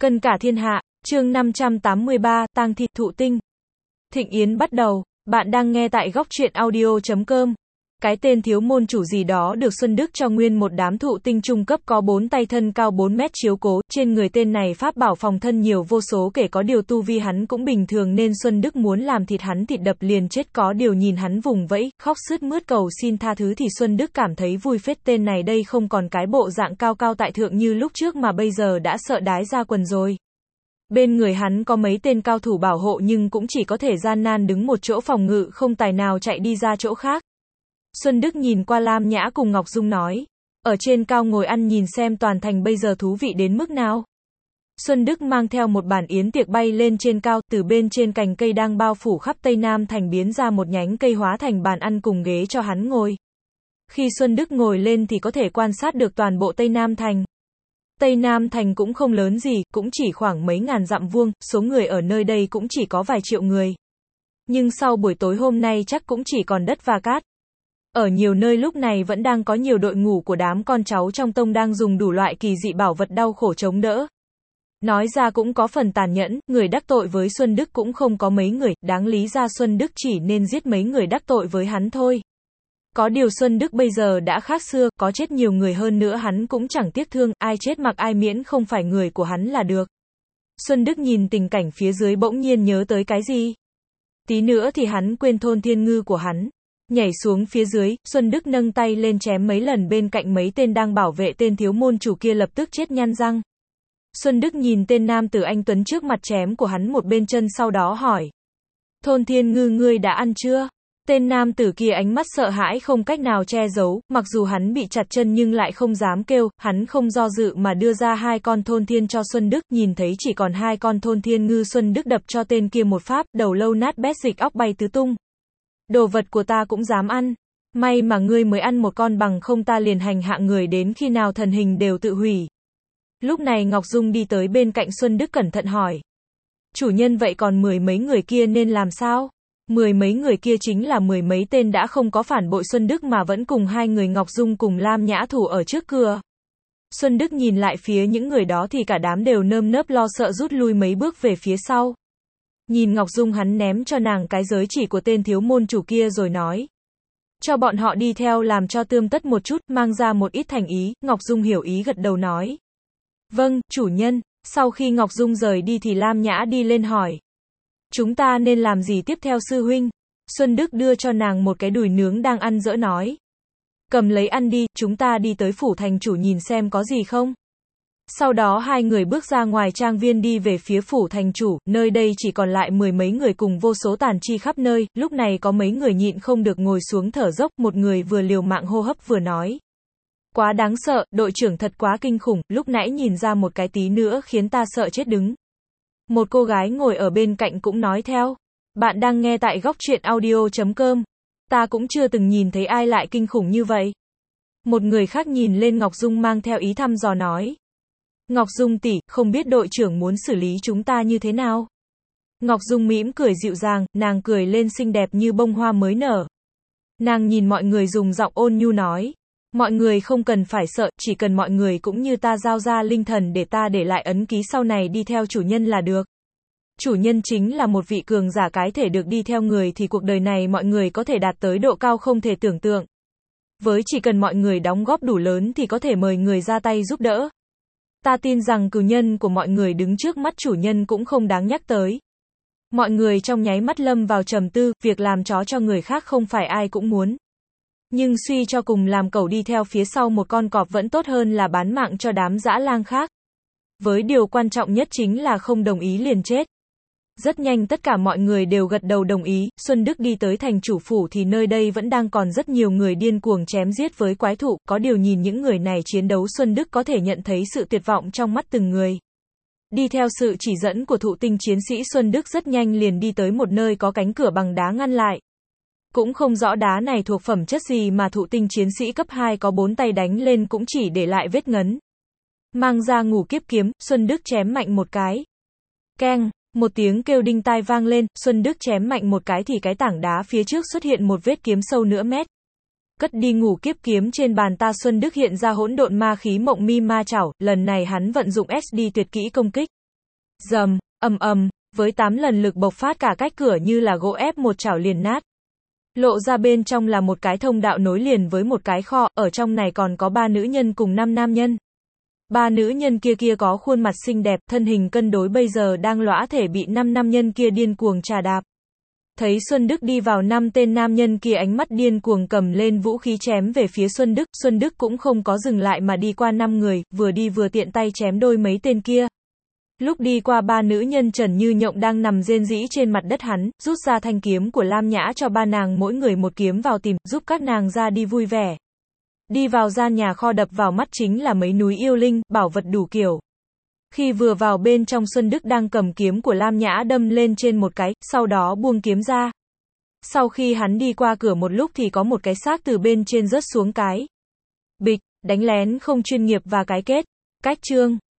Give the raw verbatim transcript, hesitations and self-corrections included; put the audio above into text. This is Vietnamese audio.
Cân cả thiên hạ, chương năm trăm tám mươi ba, tang thi thụ tinh. Thịnh yến bắt đầu, bạn đang nghe tại góc truyện audio chấm com. Cái tên thiếu môn chủ gì đó được Xuân Đức cho nguyên một đám thụ tinh trung cấp có bốn tay thân cao bốn mét chiếu cố, trên người tên này pháp bảo phòng thân nhiều vô số kể có điều tu vi hắn cũng bình thường nên Xuân Đức muốn làm thịt hắn thịt đập liền chết có điều nhìn hắn vùng vẫy, khóc sướt mướt cầu xin tha thứ thì Xuân Đức cảm thấy vui phết tên này đây không còn cái bộ dạng cao cao tại thượng như lúc trước mà bây giờ đã sợ đái ra quần rồi. Bên người hắn có mấy tên cao thủ bảo hộ nhưng cũng chỉ có thể gian nan đứng một chỗ phòng ngự không tài nào chạy đi ra chỗ khác. Xuân Đức nhìn qua Lam Nhã cùng Ngọc Dung nói, ở trên cao ngồi ăn nhìn xem toàn thành bây giờ thú vị đến mức nào. Xuân Đức mang theo một bàn yến tiệc bay lên trên cao, từ bên trên cành cây đang bao phủ khắp Tây Nam thành biến ra một nhánh cây hóa thành bàn ăn cùng ghế cho hắn ngồi. Khi Xuân Đức ngồi lên thì có thể quan sát được toàn bộ Tây Nam thành. Tây Nam thành cũng không lớn gì, cũng chỉ khoảng mấy ngàn dặm vuông, số người ở nơi đây cũng chỉ có vài triệu người. Nhưng sau buổi tối hôm nay chắc cũng chỉ còn đất và cát. Ở nhiều nơi lúc này vẫn đang có nhiều đội ngũ của đám con cháu trong tông đang dùng đủ loại kỳ dị bảo vật đau khổ chống đỡ. Nói ra cũng có phần tàn nhẫn, người đắc tội với Xuân Đức cũng không có mấy người, đáng lý ra Xuân Đức chỉ nên giết mấy người đắc tội với hắn thôi. Có điều Xuân Đức bây giờ đã khác xưa, có chết nhiều người hơn nữa hắn cũng chẳng tiếc thương, ai chết mặc ai miễn không phải người của hắn là được. Xuân Đức nhìn tình cảnh phía dưới bỗng nhiên nhớ tới cái gì. Tí nữa thì hắn quên thôn thiên ngư của hắn. Nhảy xuống phía dưới, Xuân Đức nâng tay lên chém mấy lần bên cạnh mấy tên đang bảo vệ tên thiếu môn chủ kia lập tức chết nhăn răng. Xuân Đức nhìn tên nam tử anh tuấn trước mặt chém của hắn một bên chân sau đó hỏi. Thôn thiên ngư ngươi đã ăn chưa? Tên nam tử kia ánh mắt sợ hãi không cách nào che giấu, mặc dù hắn bị chặt chân nhưng lại không dám kêu, hắn không do dự mà đưa ra hai con thôn thiên cho Xuân Đức, nhìn thấy chỉ còn hai con thôn thiên ngư Xuân Đức đập cho tên kia một pháp, đầu lâu nát bét dịch óc bay tứ tung. Đồ vật của ta cũng dám ăn. May mà ngươi mới ăn một con bằng không ta liền hành hạ người đến khi nào thần hình đều tự hủy. Lúc này Ngọc Dung đi tới bên cạnh Xuân Đức cẩn thận hỏi. Chủ nhân vậy còn mười mấy người kia nên làm sao? Mười mấy người kia chính là mười mấy tên đã không có phản bội Xuân Đức mà vẫn cùng hai người Ngọc Dung cùng Lam Nhã thủ ở trước cửa. Xuân Đức nhìn lại phía những người đó thì cả đám đều nơm nớp lo sợ rút lui mấy bước về phía sau. Nhìn Ngọc Dung hắn ném cho nàng cái giới chỉ của tên thiếu môn chủ kia rồi nói. Cho bọn họ đi theo làm cho tươm tất một chút, mang ra một ít thành ý, Ngọc Dung hiểu ý gật đầu nói. Vâng, chủ nhân, sau khi Ngọc Dung rời đi thì Lam Nhã đi lên hỏi. Chúng ta nên làm gì tiếp theo sư huynh? Xuân Đức đưa cho nàng một cái đùi nướng đang ăn dỡ nói. Cầm lấy ăn đi, chúng ta đi tới phủ thành chủ nhìn xem có gì không? Sau đó hai người bước ra ngoài trang viên đi về phía phủ thành chủ, nơi đây chỉ còn lại mười mấy người cùng vô số tàn chi khắp nơi, lúc này có mấy người nhịn không được ngồi xuống thở dốc, một người vừa liều mạng hô hấp vừa nói. Quá đáng sợ, đội trưởng thật quá kinh khủng, lúc nãy nhìn ra một cái tí nữa khiến ta sợ chết đứng. Một cô gái ngồi ở bên cạnh cũng nói theo. Bạn đang nghe tại góc truyện audio chấm com. Ta cũng chưa từng nhìn thấy ai lại kinh khủng như vậy. Một người khác nhìn lên Ngọc Dung mang theo ý thăm dò nói. Ngọc Dung tỷ, không biết đội trưởng muốn xử lý chúng ta như thế nào? Ngọc Dung mỉm cười dịu dàng, nàng cười lên xinh đẹp như bông hoa mới nở. Nàng nhìn mọi người dùng giọng ôn nhu nói. Mọi người không cần phải sợ, chỉ cần mọi người cũng như ta giao ra linh thần để ta để lại ấn ký sau này đi theo chủ nhân là được. Chủ nhân chính là một vị cường giả cái thể được đi theo người thì cuộc đời này mọi người có thể đạt tới độ cao không thể tưởng tượng. Với chỉ cần mọi người đóng góp đủ lớn thì có thể mời người ra tay giúp đỡ. Ta tin rằng cừu nhân của mọi người đứng trước mắt chủ nhân cũng không đáng nhắc tới. Mọi người trong nháy mắt lâm vào trầm tư, việc làm chó cho người khác không phải ai cũng muốn. Nhưng suy cho cùng làm cẩu đi theo phía sau một con cọp vẫn tốt hơn là bán mạng cho đám dã lang khác. Với điều quan trọng nhất chính là không đồng ý liền chết. Rất nhanh tất cả mọi người đều gật đầu đồng ý, Xuân Đức đi tới thành chủ phủ thì nơi đây vẫn đang còn rất nhiều người điên cuồng chém giết với quái thụ, có điều nhìn những người này chiến đấu Xuân Đức có thể nhận thấy sự tuyệt vọng trong mắt từng người. Đi theo sự chỉ dẫn của thụ tinh chiến sĩ Xuân Đức rất nhanh liền đi tới một nơi có cánh cửa bằng đá ngăn lại. Cũng không rõ đá này thuộc phẩm chất gì mà thụ tinh chiến sĩ cấp hai có bốn tay đánh lên cũng chỉ để lại vết ngấn. Mang ra ngủ kiếp kiếm, Xuân Đức chém mạnh một cái. Keng, một tiếng kêu đinh tai vang lên, Xuân Đức chém mạnh một cái thì cái tảng đá phía trước xuất hiện một vết kiếm sâu nửa mét. Cất đi ngủ kiếp kiếm trên bàn ta Xuân Đức hiện ra hỗn độn ma khí mộng mi ma chảo, lần này hắn vận dụng ét đê tuyệt kỹ công kích. Rầm, ầm ầm, với tám lần lực bộc phát cả cách cửa như là gỗ ép một chảo liền nát. Lộ ra bên trong là một cái thông đạo nối liền với một cái kho, ở trong này còn có ba nữ nhân cùng năm nam nhân. Ba nữ nhân kia kia có khuôn mặt xinh đẹp, thân hình cân đối bây giờ đang lõa thể bị năm nam nhân kia điên cuồng trà đạp. Thấy Xuân Đức đi vào, năm tên nam nhân kia ánh mắt điên cuồng cầm lên vũ khí chém về phía Xuân Đức, Xuân Đức cũng không có dừng lại mà đi qua năm người, vừa đi vừa tiện tay chém đôi mấy tên kia. Lúc đi qua ba nữ nhân Trần Như Nhộng đang nằm rên rỉ trên mặt đất, hắn rút ra thanh kiếm của Lam Nhã cho ba nàng mỗi người một kiếm vào tìm, giúp các nàng ra đi vui vẻ. Đi vào gian nhà kho, đập vào mắt chính là mấy núi yêu linh, bảo vật đủ kiểu. Khi vừa vào bên trong, Xuân Đức đang cầm kiếm của Lam Nhã đâm lên trên một cái, sau đó buông kiếm ra. Sau khi hắn đi qua cửa một lúc thì có một cái xác từ bên trên rớt xuống, cái bịch, đánh lén không chuyên nghiệp và cái kết. Cách chương